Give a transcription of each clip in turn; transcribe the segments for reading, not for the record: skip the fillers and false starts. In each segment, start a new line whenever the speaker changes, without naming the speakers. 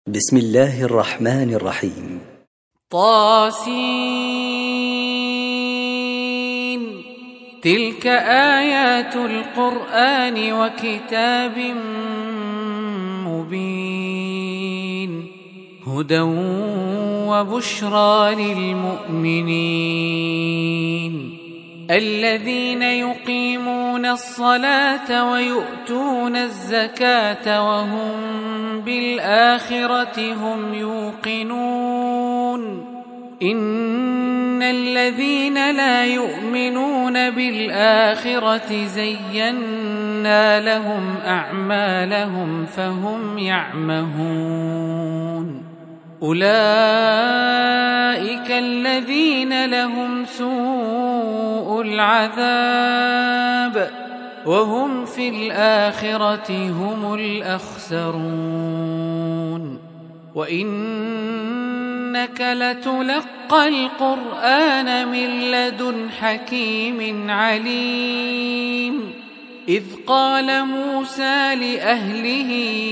بسم الله الرحمن الرحيم.
طاسين. تلك آيات القرآن وكتاب مبين، هدى وبشرى للمؤمنين الذين يقيمون الصلاة ويؤتون الزكاة وهم بالآخرة هم يوقنون. إن الذين لا يؤمنون بالآخرة زينا لهم أعمالهم فهم يعمهون. أولئك الذين لهم سوء العذاب وهم في الآخرة هم الأخسرون. وإنك لتلقى القرآن من لدن حكيم عليم. إذ قال موسى لأهله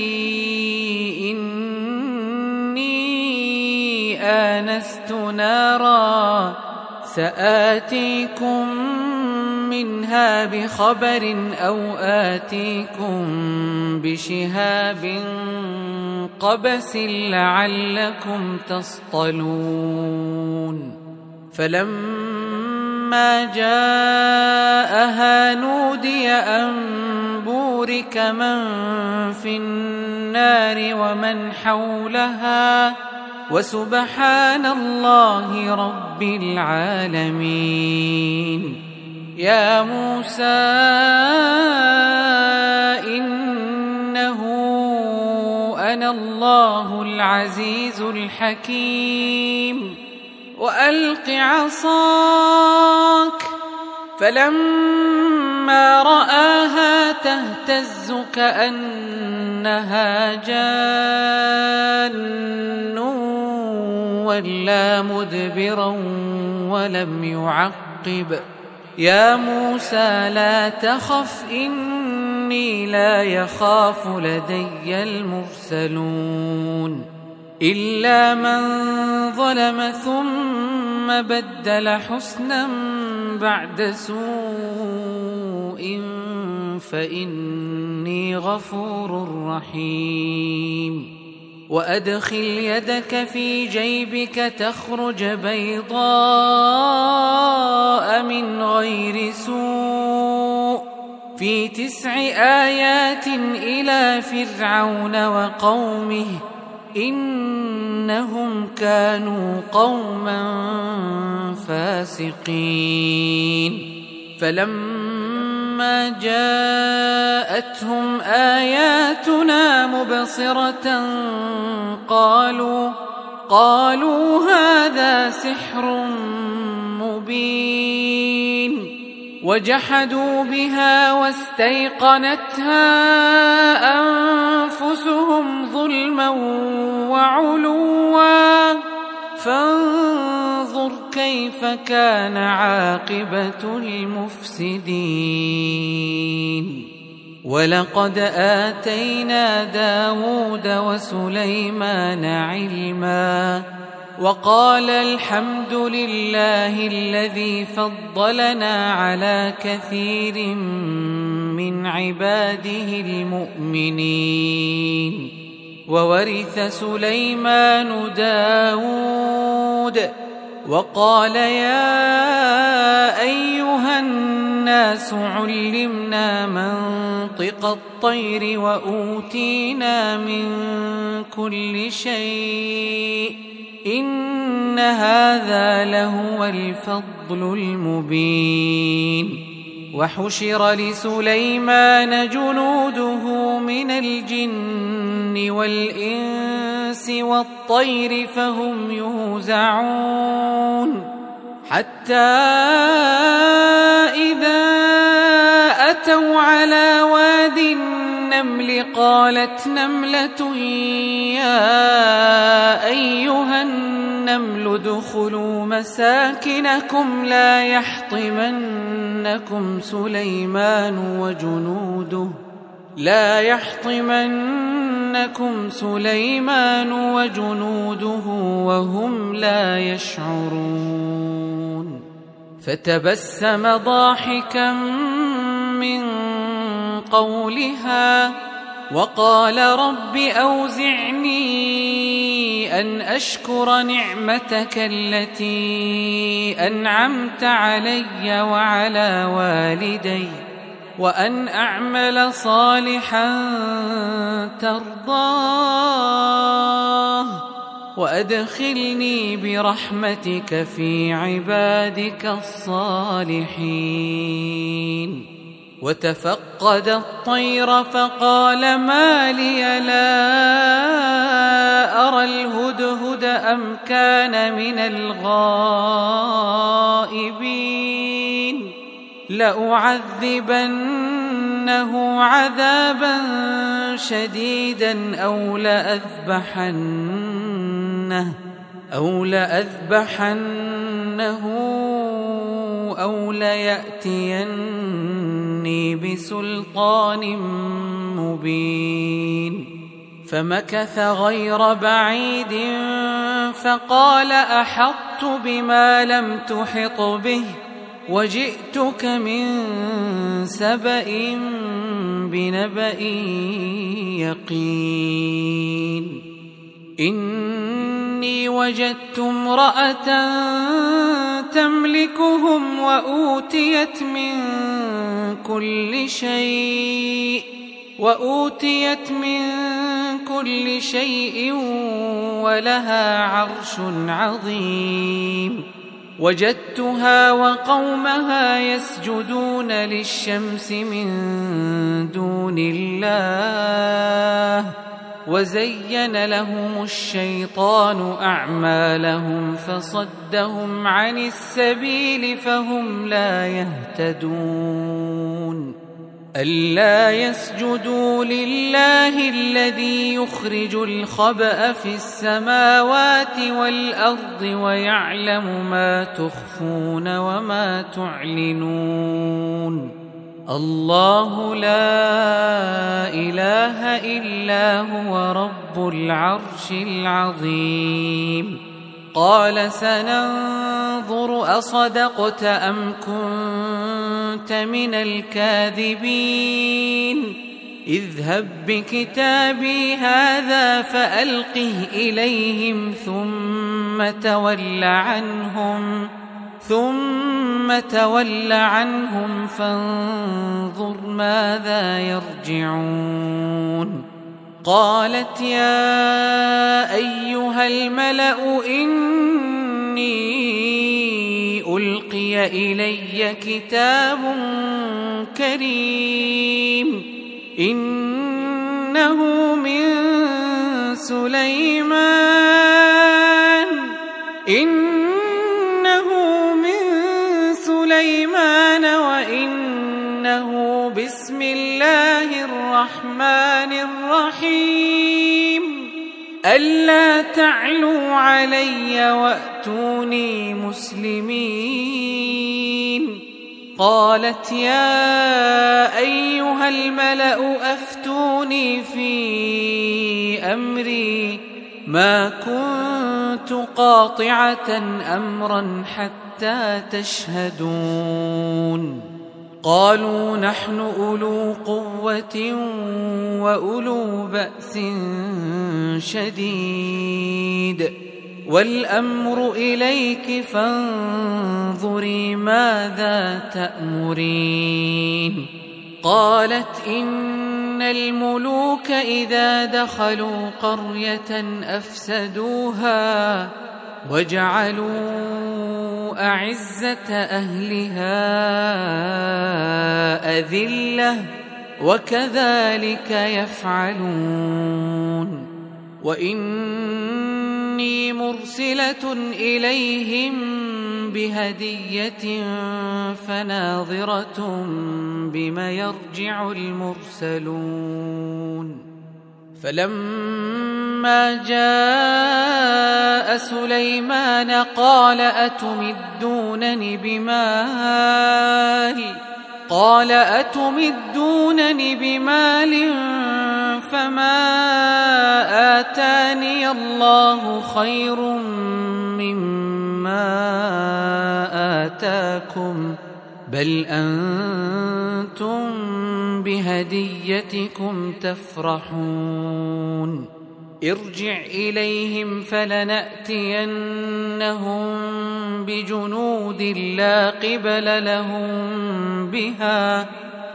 إني آنست نارا سآتيكم منها بخبر أو آتيكم بشهاب قبس لعلكم تصطلون. فلما جاءها نودي أن بورك من في النار ومن حولها وسبحان الله رب العالمين. يا موسى إنه أنا الله العزيز الحكيم وألق عصاك. فلما رآها تهتز كأنها جان ولا مدبرا ولم يعقب. يا موسى لا تخف إني لا يخاف لدي المرسلون. إلا من ظلم ثم بدل حسنا بعد سوء فإني غفور رحيم. وأدخل يدك في جيبك تخرج بيضاء من غير سوء في 9 آيات إلى فرعون وقومه إنهم كانوا قوما فاسقين. فلما جاءتهم آياتنا مبصرة قالوا هذا سحر مبين. وجحدوا بها واستيقنتها أنفسهم ظلما وعلوا فانظر كيف كان عاقبة المفسدين. ولقد آتينا داود وسليمان علما وقال الحمد لله الذي فضلنا على كثير من عباده المؤمنين. وورث سليمان داود وقال يا أيها الناس علمنا منطق الطير وأوتينا من كل شيء إن هذا لهو الفضل المبين. وحشر لسليمان جنوده من الجن والإنس والطير فهم يوزعون. حتى إذا أتوا على واد النمل قالت نملة يا أيها النمل ادخلوا مساكنكم لا يحطمنكم سليمان وجنوده لا يحطمنكم يَغْوِيَنَّكُمْ سُلَيْمَانُ وَجُنُودُهُ وَهُمْ لَا يَشْعُرُونَ فَتَبَسَّمَ ضَاحِكًا مِّن قَوْلِهَا وَقَالَ رَبِّ أَوْزِعْنِي أَنْ أَشْكُرَ نِعْمَتَكَ الَّتِي أَنْعَمْتَ عَلَيَّ وَعَلَى وَالِدَيَّ وَأَنْ أَعْمَلَ صَالِحًا تَرْضَاهُ وَأَدْخِلْنِي بِرَحْمَتِكَ فِي عِبَادِكَ الصَّالِحِينَ وتفقد الطير فقال ما لي لا أرى الهدهد أم كان من الغائبين لأعذبنه عذابا شديدا أو لأذبحنه أو ليأتيني بسلطان مبين فمكث غير بعيد فقال أحطت بما لم تحط به وجئتك من سبأ بنبأ يقين إني وجدت امرأة تملكهم وأوتيت من كل شيء ولها عرش عظيم وجدتها وقومها يسجدون للشمس من دون الله وزين لهم الشيطان أعمالهم فصدهم عن السبيل فهم لا يهتدون ألا يسجدوا لله الذي يخرج الخبأ في السماوات والأرض ويعلم ما تخفون وما تعلنون الله لا إله إلا هو رب العرش العظيم قال سننظر أصدقت أم كنت من الكاذبين اذهب بكتابي هذا فألقه إليهم ثم تول عنهم فانظر ماذا يرجعون قالت يا أيها الملأ إني ألقي إلي كتاب كريم إنه من سليمان وإنه بسم الله الرحمن الرحيم ألا تعلوا علي وأتوني مسلمين قالت يا أيها الملأ أفتوني في أمري ما كنت قاطعة أمرا حتى تشهدون قالوا نحن أولو قوة وأولو بأس شديد والأمر إليك فانظري ماذا تأمرين قالت إن الملوك إذا دخلوا قرية أفسدوها وجعلوا أعزة أهلها أذلة وكذلك يفعلون وإني مرسلة إليهم بهدية فناظرة بما يرجع المرسلون فلما جاء سليمان قال أتمدونني بمال فما آتاني الله خير مما آتاكم بل أنتم بهديتكم تفرحون ارجع إليهم فلنأتينهم بجنود لا قبل لهم بها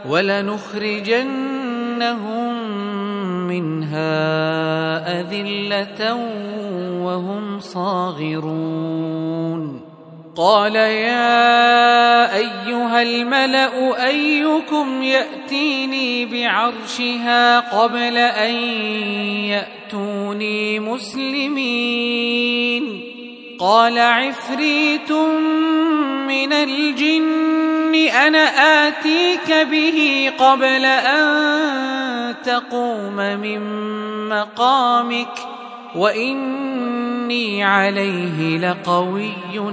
ولنخرجنهم منها أذلة وهم صاغرون قال يا أيها الملأ أيكم يأتيني بعرشها قبل أن يأتوني مسلمين قال عفريت من الجن أنا آتيك به قبل أن تقوم من مقامك وإني عليه لقوي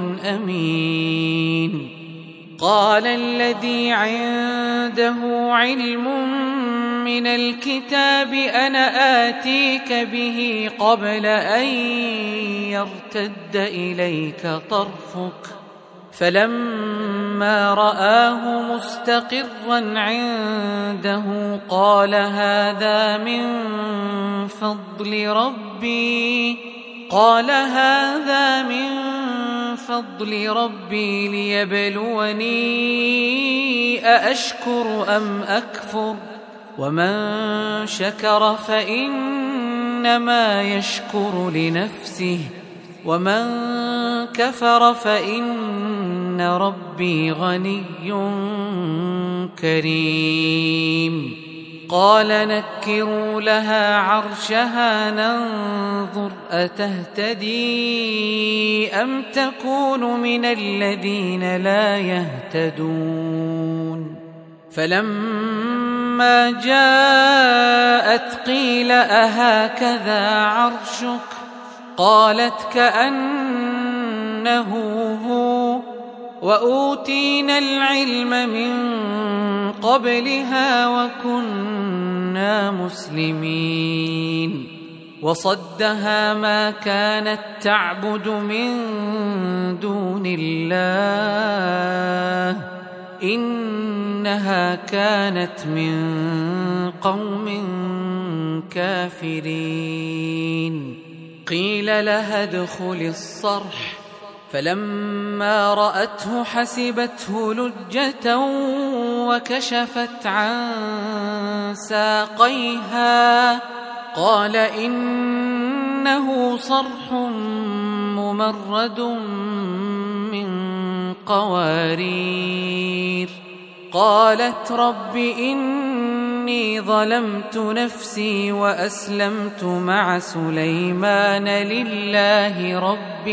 أمين قال الذي عنده علم من الكتاب أنا آتيك به قبل أن يرتد إليك طرفك فلما رآه مستقرا عنده قال هذا من فضل ربي ليبلوني أأشكر أم أكفر ومن شكر فإنما يشكر لنفسه ومن كفر فإن ربي غني كريم قال نكروا لها عرشها ننظر أتهتدي أم تكون من الذين لا يهتدون فلما جاءت قيل أهكذا عرشك قالت كأنه هو وأوتينا العلم من قبلها وكنا مسلمين وصدها ما كانت تعبد من دون الله إنها كانت من قوم كافرين قيل لها ادخل الصرح فلما رأته حسبته لجة وكشفت عن ساقيها قال إنه صرح ممرد من قوارير قالت رب إني ظلمت نفسي وأسلمت مع سليمان لله رب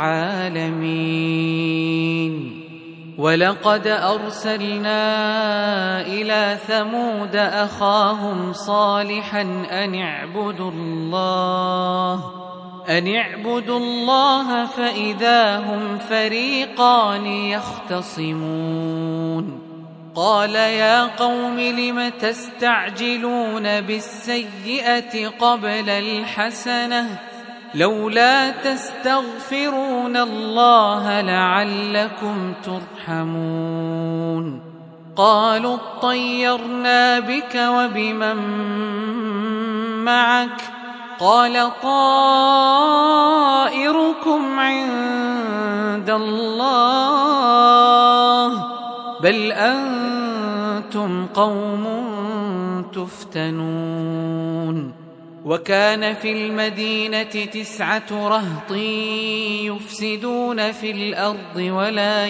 العالمين ولقد أرسلنا إلى ثمود أخاهم صالحا أن اعبدوا الله فإذا هم فريقان يختصمون قال يا قوم لم تستعجلون بالسيئة قبل الحسنة لولا تستغفرون الله لعلكم ترحمون قالوا اطيرنا بك وبمن معك قال طائركم عند الله بل أنتم قوم تفتنون وكان في المدينة 9 رهط يفسدون في الأرض ولا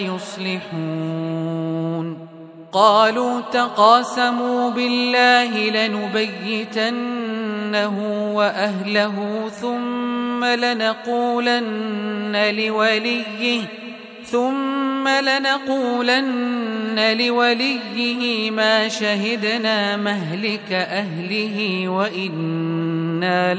يصلحون قالوا تقاسموا بالله لنبيتنه وأهله ثم لنقولن لوليه ما شهدنا مهلك أهله وإنا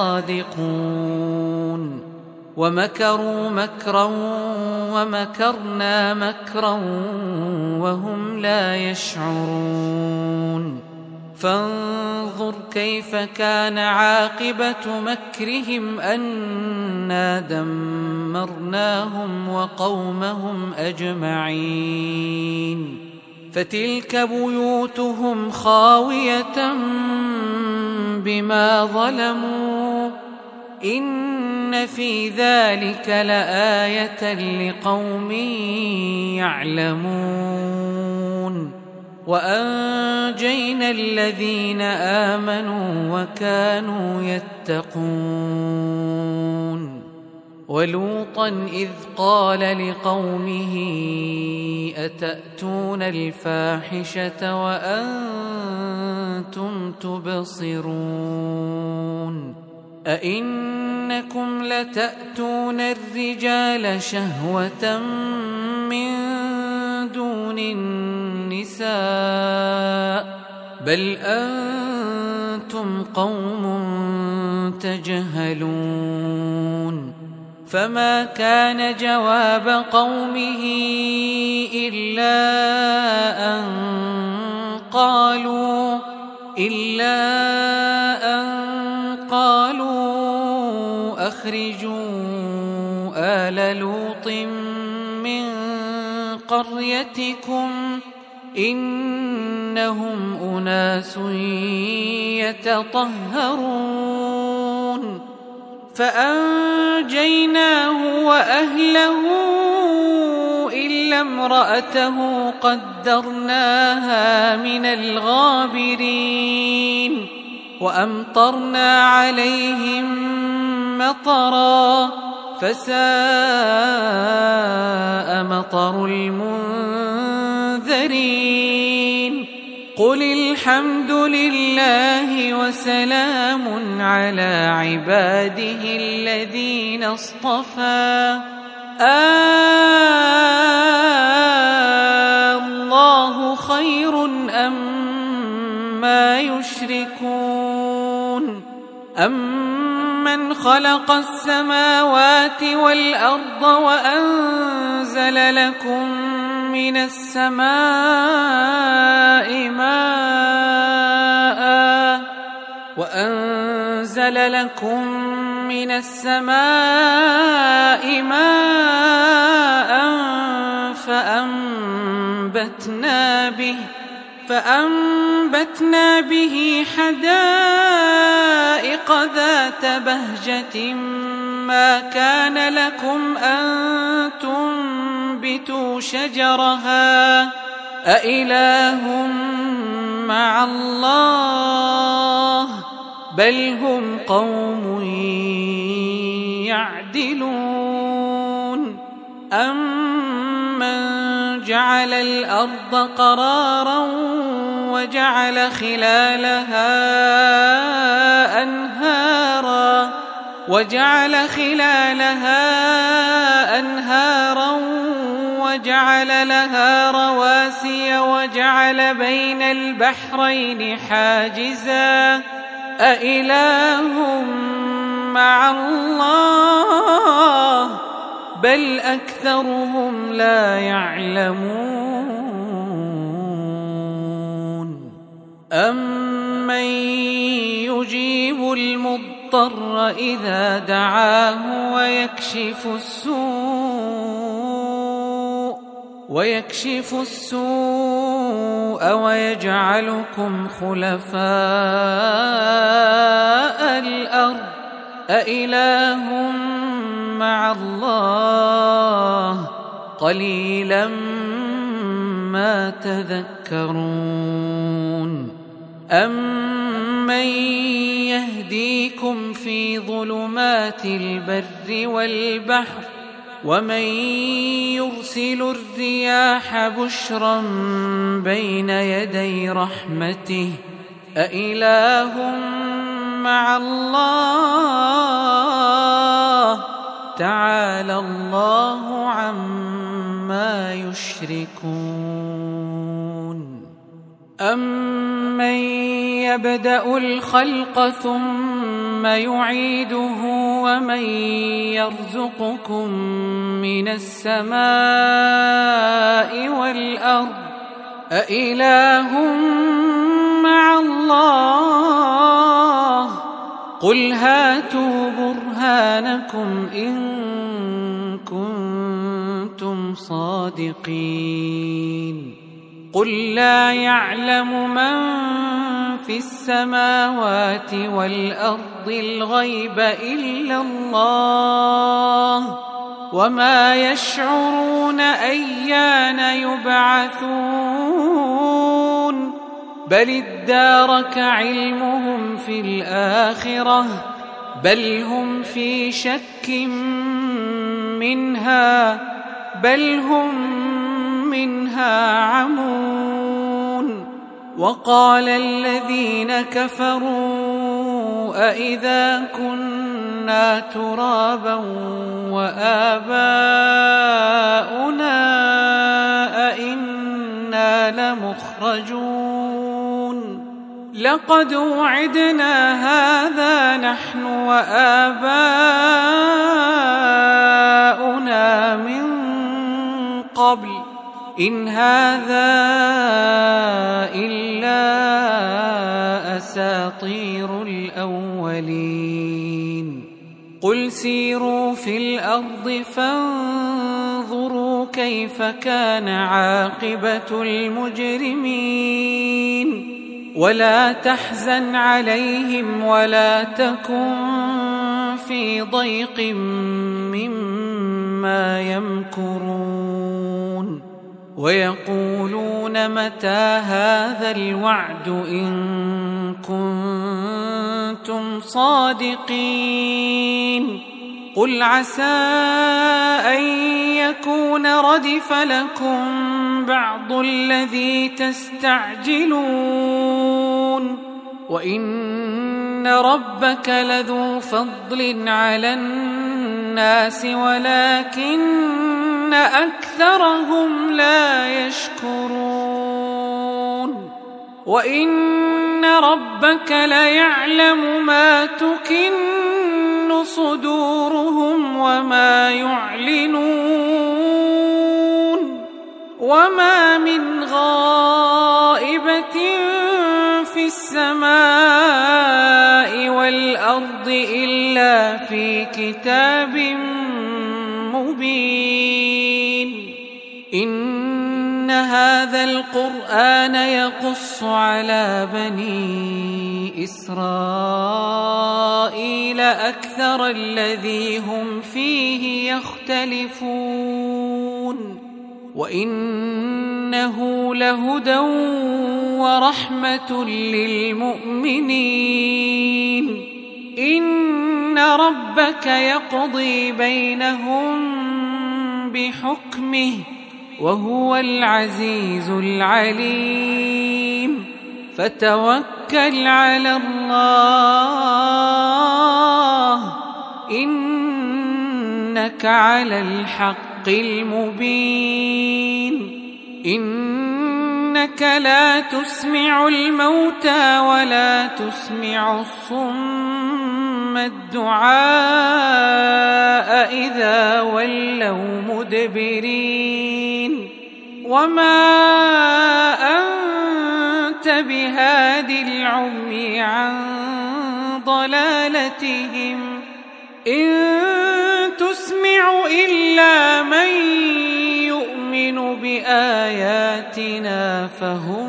لصادقون ومكروا مكرا ومكرنا مكرا وهم لا يشعرون فانظر كيف كان عاقبة مكرهم أنا دمرناهم وقومهم أجمعين فتلك بيوتهم خاوية بما ظلموا إن في ذلك لآية لقوم يعلمون وأنجينا الذين آمنوا وكانوا يتقون ولوطا إذ قال لقومه أتأتون الفاحشة وأنتم تبصرون أئنكم لتأتون الرجال شهوة من دون النساء بل أنتم قوم تجهلون فما كان جواب قومه إلا أن قالوا أخرجوا آل لوط من قريتكم إنهم أناس يتطهرون فأنجيناه وأهله إلا امرأته قدرناها من الغابرين وأمطرنا عليهم مطرا فساء مطر المنذرين قل الحمد لله وسلام على عباده الذين اصطفى الله خير أما يشركون أمن خلق السماوات والأرض وأنزل لكم من السماء ماء فأنبتنا به حدائق ذات بهجة ما كان لكم أن تنبتوا شجرها أإله مع الله بل هم قوم يعدلون أمن جعل الأرض قرارا وجعل خلالها أنهارا وجعل لها رواسي وجعل بين البحرين حاجزا أإله مع الله بل أكثرهم لا يعلمون أمن يجيب المضطر إذا دعاه ويكشف السوء ويجعلكم خلفاء الأرض أإله مع الله قليلا ما تذكرون أمن يهديكم في ظلمات البر والبحر ومن يرسل الرياح بشرا بين يدي رحمته أإله مع الله تعالى الله عما يشركون أمن يبدأ الخلق ثم يعيده ومن يرزقكم من السماء والأرض أإله مع الله قل هاتوا برهانكم إن كنتم صادقين قل لا يعلم من في السماوات والأرض الغيب إلا الله وما يشعرون أيان يبعثون بل ادارك علمهم في الآخرة بل هم في شك منها بل هم منها عمون وقال الذين كفروا أئذا كنا ترابا وآباؤنا أئنا لمخرجون لقد وعدنا هذا نحن وآباؤنا من قبل إن هذا إلا أساطير الأولين قل سيروا في الأرض فانظروا كيف كان عاقبة المجرمين ولا تحزن عليهم ولا تكن في ضيق مما يمكرون ويقولون متى هذا الوعد إن كنتم صادقين قل عسى أن يكون ردف لكم بعض الذي تستعجلون وإن ربك لذو فضل على الناس ولكن أكثرهم لا يشكرون وإن ربك ليعلم ما تكن صدورهم وما يعلنون وما من غائبة في السماء والأرض إلا في كتاب مبين إن هذا القرآن يقص على بني إسرائيل أكثر الذي هم فيه يختلفون وإنه لهدى ورحمة للمؤمنين إن ربك يقضي بينهم بحكمه وهو العزيز العليم فتوكل على الله إنك على الحق المبين إنك لا تسمع الموتى ولا تسمع الصم الدعاء إذا ولوا مدبرين وما أنت بهاد العمي عن ضلالتهم إن تسمع إلا من يؤمن بآياتنا فهم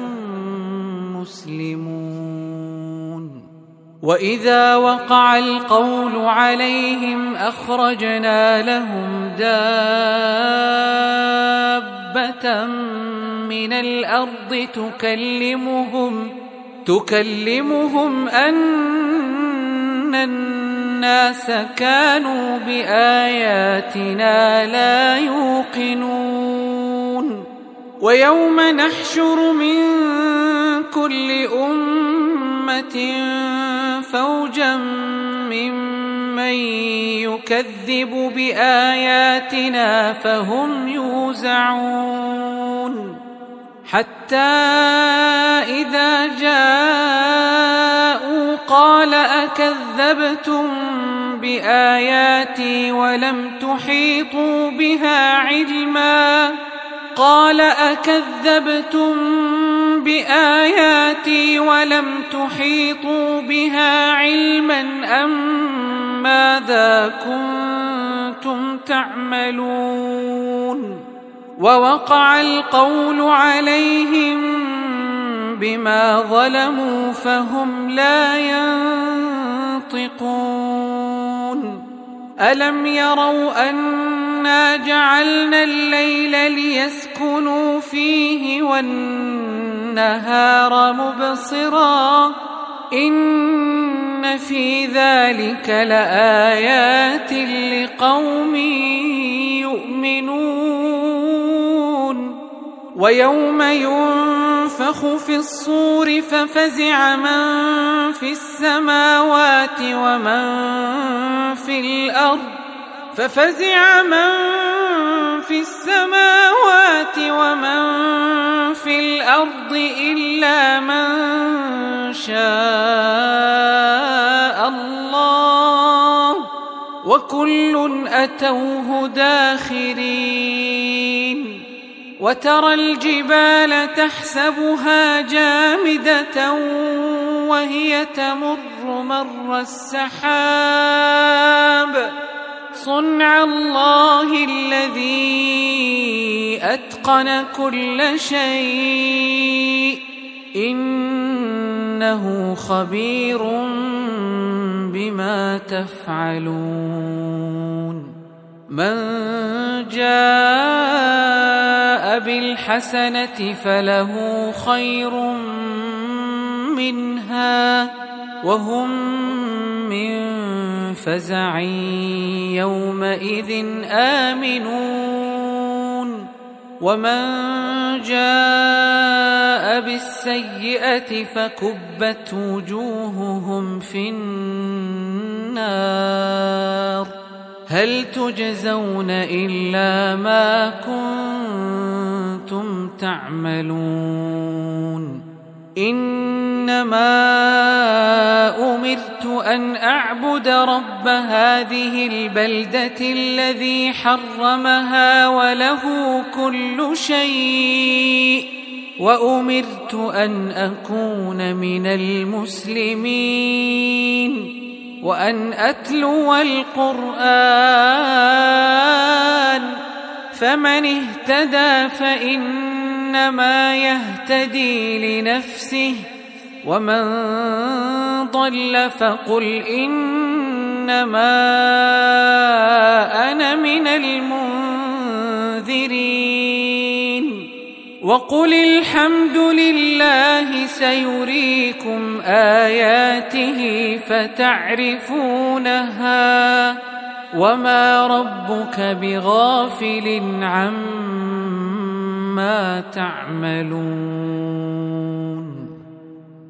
مسلمون وإذا وقع القول عليهم أخرجنا لهم دابة من الأرض تكلمهم أن الناس كانوا بآياتنا لا يوقنون ويوم نحشر من كل أمة فوجا ممن يكذب بآياتنا فهم يوزعون حتى إذا جاءوا قال أكذبتم بآياتي ولم تحيطوا بها علما قال أكذبتم بآياتي ولم تحيطوا بها علما أم ماذا كنتم تعملون ووقع القول عليهم بما ظلموا فهم لا ينطقون ألم يروا أنا جعلنا الليل ليسكنوا فيه والنهار مبصرا إن في ذلك لآيات لقوم يؤمنون ويوم ينفخ في الصور ففزع من في السماوات ومن في الأرض إلا من شاء الله وكل أتوه داخرين وترى الجبال تحسبها جامدة وهي تمر مر السحاب صنع الله الذي أتقن كل شيء إنه خبير بما تفعلون من جاء بالحسنة فله خير منها وهم من فزع يومئذ آمنون ومن جاء بالسيئة فكبت وجوههم في النار هل تجزون إلا ما كنتم تعملون إنما أمرت أن أعبد رب هذه البلدة الذي حرمها وله كل شيء وأمرت أن أكون من المسلمين وأن أتلو القرآن فمن اهتدى فإنما يهتدي لنفسه ومن ضل فقل إنما أنا من المنذرين وقل الحمد لله سيريكم آياته فتعرفونها وما ربك بغافل عما تعملون